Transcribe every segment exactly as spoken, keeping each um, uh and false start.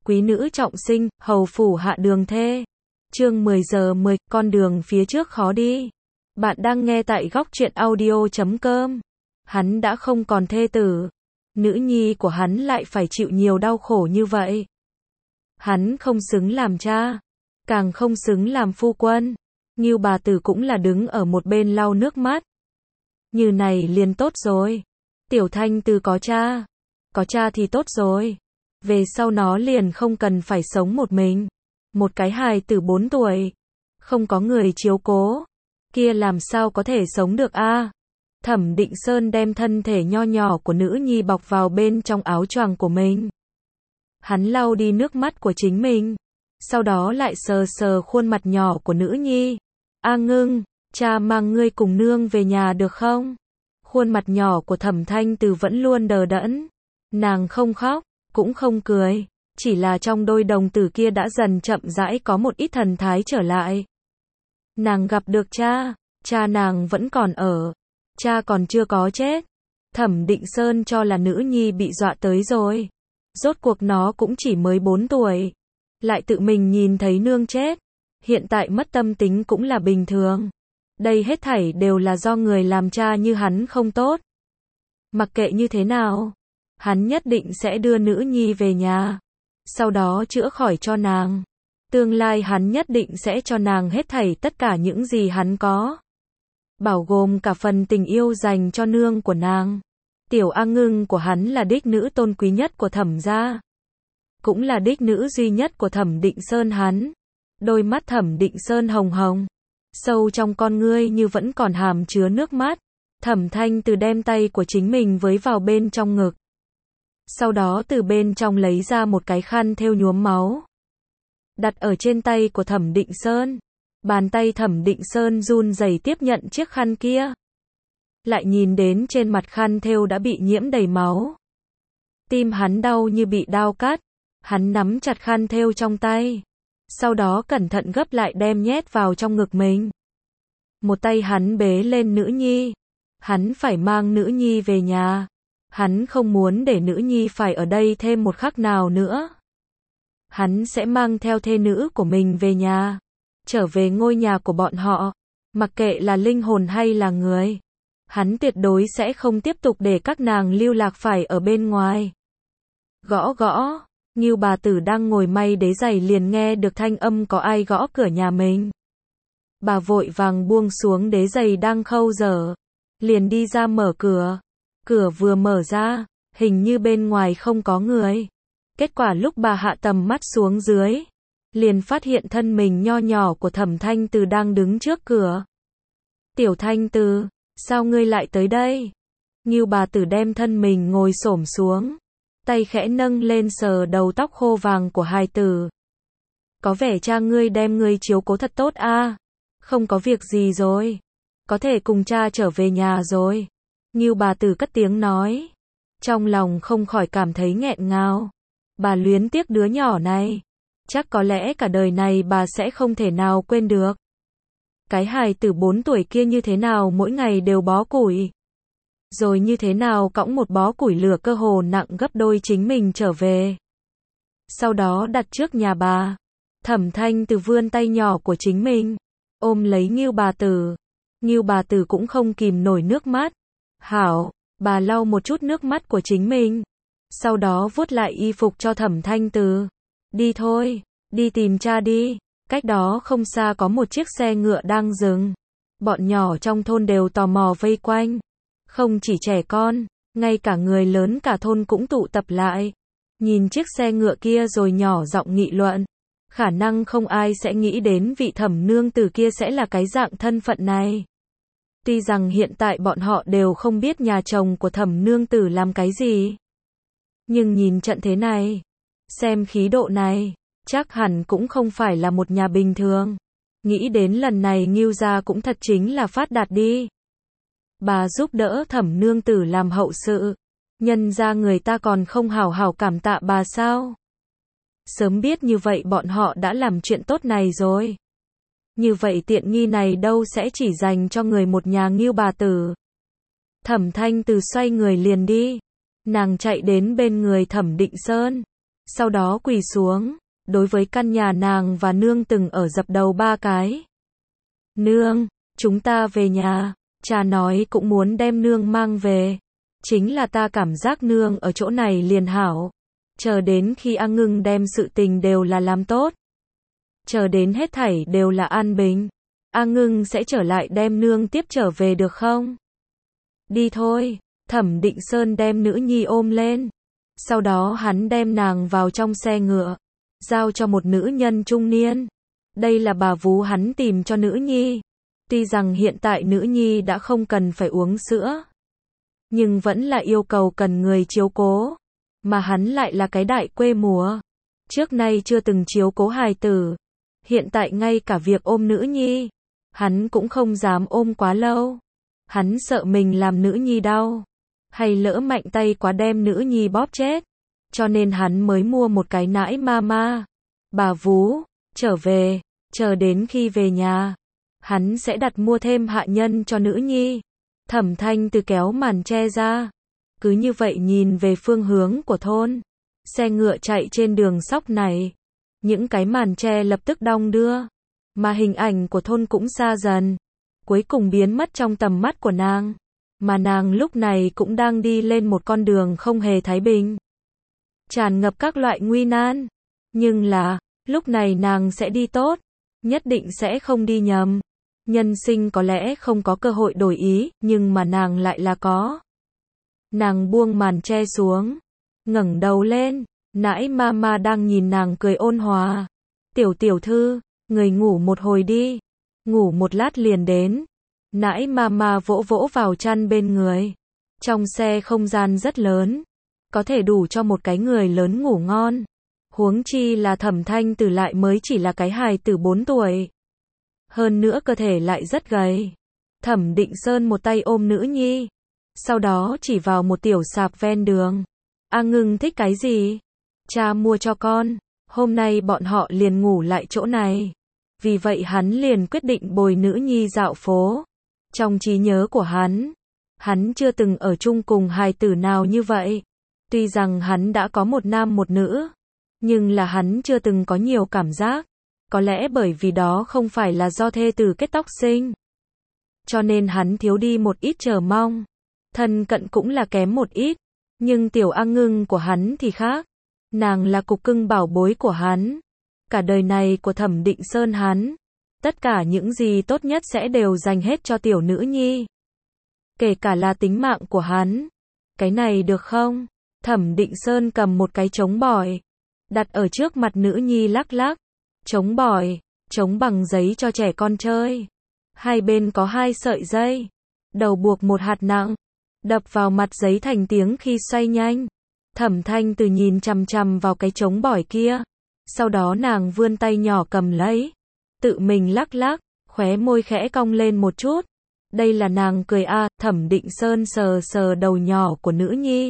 Quý nữ trọng sinh, hầu phủ hạ đường thê. Chương mười giờ mười, con đường phía trước khó đi. Bạn đang nghe tại góc truyện audio chấm com. Hắn đã không còn thê tử. Nữ nhi của hắn lại phải chịu nhiều đau khổ như vậy. Hắn không xứng làm cha. Càng không xứng làm phu quân. Ngưu bà tử cũng là đứng ở một bên lau nước mắt. Như này liền tốt rồi. Tiểu Thanh Từ có cha. Có cha thì tốt rồi. Về sau nó liền không cần phải sống một mình. Một cái hài tử bốn tuổi. Không có người chiếu cố. Kia làm sao có thể sống được a? Thẩm Định Sơn đem thân thể nho nhỏ của nữ nhi bọc vào bên trong áo choàng của mình. Hắn lau đi nước mắt của chính mình. Sau đó lại sờ sờ khuôn mặt nhỏ của nữ nhi. A Ngưng, cha mang ngươi cùng nương về nhà được không? Khuôn mặt nhỏ của Thẩm Thanh Từ vẫn luôn đờ đẫn. Nàng không khóc, cũng không cười. Chỉ là trong đôi đồng tử kia đã dần chậm rãi có một ít thần thái trở lại. Nàng gặp được cha. Cha nàng vẫn còn ở. Cha còn chưa có chết. Thẩm Định Sơn cho là nữ nhi bị dọa tới rồi. Rốt cuộc nó cũng chỉ mới bốn tuổi. Lại tự mình nhìn thấy nương chết. Hiện tại mất tâm tính cũng là bình thường. Đây hết thảy đều là do người làm cha như hắn không tốt. Mặc kệ như thế nào, hắn nhất định sẽ đưa nữ nhi về nhà. Sau đó chữa khỏi cho nàng. Tương lai hắn nhất định sẽ cho nàng hết thảy tất cả những gì hắn có. Bao gồm cả phần tình yêu dành cho nương của nàng. Tiểu A Ngưng của hắn là đích nữ tôn quý nhất của Thẩm gia. Cũng là đích nữ duy nhất của Thẩm Định Sơn hắn. Đôi mắt Thẩm Định Sơn hồng hồng. Sâu trong con ngươi như vẫn còn hàm chứa nước mắt. Thẩm Thanh Từ đem tay của chính mình với vào bên trong ngực. Sau đó từ bên trong lấy ra một cái khăn thêu nhuốm máu. Đặt ở trên tay của Thẩm Định Sơn. Bàn tay Thẩm Định Sơn run rẩy tiếp nhận chiếc khăn kia. Lại nhìn đến trên mặt khăn thêu đã bị nhiễm đầy máu. Tim hắn đau như bị đao cắt. Hắn nắm chặt khăn thêu trong tay. Sau đó cẩn thận gấp lại đem nhét vào trong ngực mình. Một tay hắn bế lên nữ nhi. Hắn phải mang nữ nhi về nhà. Hắn không muốn để nữ nhi phải ở đây thêm một khắc nào nữa. Hắn sẽ mang theo thê nữ của mình về nhà. Trở về ngôi nhà của bọn họ. Mặc kệ là linh hồn hay là người. Hắn tuyệt đối sẽ không tiếp tục để các nàng lưu lạc phải ở bên ngoài. Gõ gõ. Ngưu bà tử đang ngồi may đế giày liền nghe được thanh âm có ai gõ cửa nhà mình. Bà vội vàng buông xuống đế giày đang khâu dở. Liền đi ra mở cửa. Cửa vừa mở ra, hình như bên ngoài không có người. Kết quả lúc bà hạ tầm mắt xuống dưới, liền phát hiện thân mình nho nhỏ của Thẩm Thanh Từ đang đứng trước cửa. Tiểu Thanh Từ, sao ngươi lại tới đây? Ngưu bà tử đem thân mình ngồi xổm xuống. Tay khẽ nâng lên sờ đầu tóc khô vàng của hài tử. Có vẻ cha ngươi đem ngươi chiếu cố thật tốt a. À? Không có việc gì rồi. Có thể cùng cha trở về nhà rồi. Ngưu bà tử cất tiếng nói. Trong lòng không khỏi cảm thấy nghẹn ngào. Bà luyến tiếc đứa nhỏ này. Chắc có lẽ cả đời này bà sẽ không thể nào quên được. Cái hài tử bốn tuổi kia như thế nào mỗi ngày đều bó củi. Rồi như thế nào cõng một bó củi lửa cơ hồ nặng gấp đôi chính mình trở về. Sau đó đặt trước nhà bà. Thẩm Thanh Từ vươn tay nhỏ của chính mình. Ôm lấy Ngưu bà tử. Ngưu bà tử cũng không kìm nổi nước mắt. Hảo, bà lau một chút nước mắt của chính mình. Sau đó vuốt lại y phục cho Thẩm Thanh Từ. Đi thôi, đi tìm cha đi. Cách đó không xa có một chiếc xe ngựa đang dừng. Bọn nhỏ trong thôn đều tò mò vây quanh. Không chỉ trẻ con, ngay cả người lớn cả thôn cũng tụ tập lại. Nhìn chiếc xe ngựa kia rồi nhỏ giọng nghị luận. Khả năng không ai sẽ nghĩ đến vị Thẩm nương tử kia sẽ là cái dạng thân phận này. Tuy rằng hiện tại bọn họ đều không biết nhà chồng của Thẩm nương tử làm cái gì. Nhưng nhìn trận thế này, xem khí độ này, chắc hẳn cũng không phải là một nhà bình thường. Nghĩ đến lần này Ngưu gia cũng thật chính là phát đạt đi. Bà giúp đỡ Thẩm nương tử làm hậu sự. Nhân ra người ta còn không hào hào cảm tạ bà sao? Sớm biết như vậy bọn họ đã làm chuyện tốt này rồi. Như vậy tiện nghi này đâu sẽ chỉ dành cho người một nhà Ngưu bà tử. Thẩm Thanh Từ xoay người liền đi. Nàng chạy đến bên người Thẩm Định Sơn. sau đó quỳ xuống, đối với căn nhà nàng và nương từng ở dập đầu ba cái. Nương, chúng ta về nhà, cha nói cũng muốn đem nương mang về. Chính là ta cảm giác nương ở chỗ này liền hảo. Chờ đến khi A Ngưng đem sự tình đều là làm tốt. Chờ đến hết thảy đều là an bình. A Ngưng sẽ trở lại đem nương tiếp trở về được không? Đi thôi, Thẩm Định Sơn đem nữ nhi ôm lên. Sau đó hắn đem nàng vào trong xe ngựa, giao cho một nữ nhân trung niên. Đây là bà vú hắn tìm cho nữ nhi. Tuy rằng hiện tại nữ nhi đã không cần phải uống sữa, nhưng vẫn là yêu cầu cần người chiếu cố. Mà hắn lại là cái đại quê mùa, trước nay chưa từng chiếu cố hài tử. Hiện tại ngay cả việc ôm nữ nhi, hắn cũng không dám ôm quá lâu. Hắn sợ mình làm nữ nhi đau, hay lỡ mạnh tay quá đem nữ nhi bóp chết. Cho nên hắn mới mua một cái nãi mama. Bà vú, trở về, chờ đến khi về nhà, hắn sẽ đặt mua thêm hạ nhân cho nữ nhi. Thẩm Thanh Từ kéo màn che ra, cứ như vậy nhìn về phương hướng của thôn. Xe ngựa chạy trên đường sóc này, những cái màn che lập tức đong đưa, mà hình ảnh của thôn cũng xa dần, cuối cùng biến mất trong tầm mắt của nàng. Mà nàng lúc này cũng đang đi lên một con đường không hề thái bình, tràn ngập các loại nguy nan. Nhưng là, lúc này nàng sẽ đi tốt, nhất định sẽ không đi nhầm. Nhân sinh có lẽ không có cơ hội đổi ý, nhưng mà nàng lại là có. Nàng buông màn che xuống, ngẩng đầu lên, nãi mama đang nhìn nàng cười ôn hòa. Tiểu tiểu thư, người ngủ một hồi đi, ngủ một lát liền đến. Nãi mama vỗ vỗ vào chăn bên người. Trong xe không gian rất lớn, có thể đủ cho một cái người lớn ngủ ngon. Huống chi là Thẩm Thanh Từ lại mới chỉ là cái hài tử bốn tuổi. Hơn nữa cơ thể lại rất gầy. Thẩm Định Sơn một tay ôm nữ nhi, sau đó chỉ vào một tiểu sạp ven đường. A Ngưng thích cái gì? Cha mua cho con. Hôm nay bọn họ liền ngủ lại chỗ này. Vì vậy hắn liền quyết định bồi nữ nhi dạo phố. Trong trí nhớ của hắn, hắn chưa từng ở chung cùng hài tử nào như vậy. Tuy rằng hắn đã có một nam một nữ, nhưng là hắn chưa từng có nhiều cảm giác. Có lẽ bởi vì đó không phải là do thê tử kết tóc sinh, cho nên hắn thiếu đi một ít chờ mong. Thân cận cũng là kém một ít. Nhưng tiểu A Ngưng của hắn thì khác. Nàng là cục cưng bảo bối của hắn. Cả đời này của Thẩm Định Sơn hắn, tất cả những gì tốt nhất sẽ đều dành hết cho tiểu nữ nhi. Kể cả là tính mạng của hắn. Cái này được không? Thẩm Định Sơn cầm một cái trống bỏi, đặt ở trước mặt nữ nhi lắc lắc. Trống bỏi, trống bằng giấy cho trẻ con chơi. Hai bên có hai sợi dây, đầu buộc một hạt nặng, đập vào mặt giấy thành tiếng khi xoay nhanh. Thẩm Thanh Từ nhìn chằm chằm vào cái trống bỏi kia, sau đó nàng vươn tay nhỏ cầm lấy, tự mình lắc lắc, khóe môi khẽ cong lên một chút. Đây là nàng cười a. À. Thẩm Định Sơn sờ sờ đầu nhỏ của nữ nhi,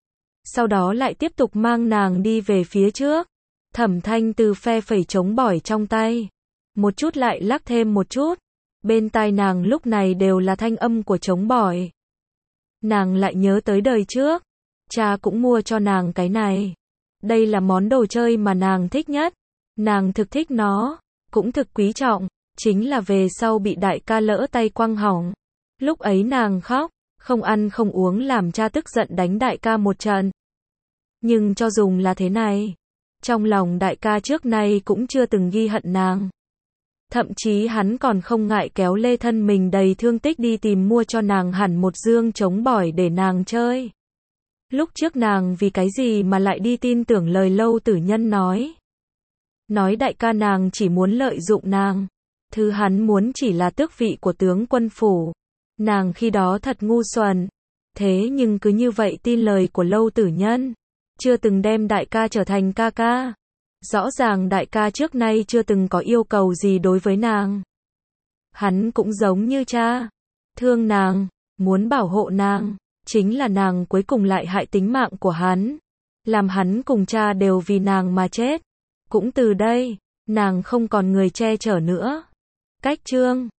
sau đó lại tiếp tục mang nàng đi về phía trước. Thẩm Thanh Từ phe phẩy trống bỏi trong tay, một chút lại lắc thêm một chút. Bên tai nàng lúc này đều là thanh âm của trống bỏi. Nàng lại nhớ tới đời trước, cha cũng mua cho nàng cái này. Đây là món đồ chơi mà nàng thích nhất. Nàng thực thích nó, cũng thực quý trọng. Chính là về sau bị đại ca lỡ tay quăng hỏng. Lúc ấy nàng khóc, không ăn không uống làm cha tức giận đánh đại ca một trận. Nhưng cho dùng là thế này, trong lòng đại ca trước nay cũng chưa từng ghi hận nàng. Thậm chí hắn còn không ngại kéo lê thân mình đầy thương tích đi tìm mua cho nàng hẳn một dương trống bỏi để nàng chơi. Lúc trước nàng vì cái gì mà lại đi tin tưởng lời Lâu Tử Nhân nói. Nói đại ca nàng chỉ muốn lợi dụng nàng. Thứ hắn muốn chỉ là tước vị của tướng quân phủ. Nàng khi đó thật ngu xuẩn. Thế nhưng cứ như vậy tin lời của Lâu Tử Nhân. Chưa từng đem đại ca trở thành ca ca. Rõ ràng đại ca trước nay chưa từng có yêu cầu gì đối với nàng. Hắn cũng giống như cha, thương nàng, muốn bảo hộ nàng. Chính là nàng cuối cùng lại hại tính mạng của hắn, làm hắn cùng cha đều vì nàng mà chết. Cũng từ đây, nàng không còn người che chở nữa. Cách chương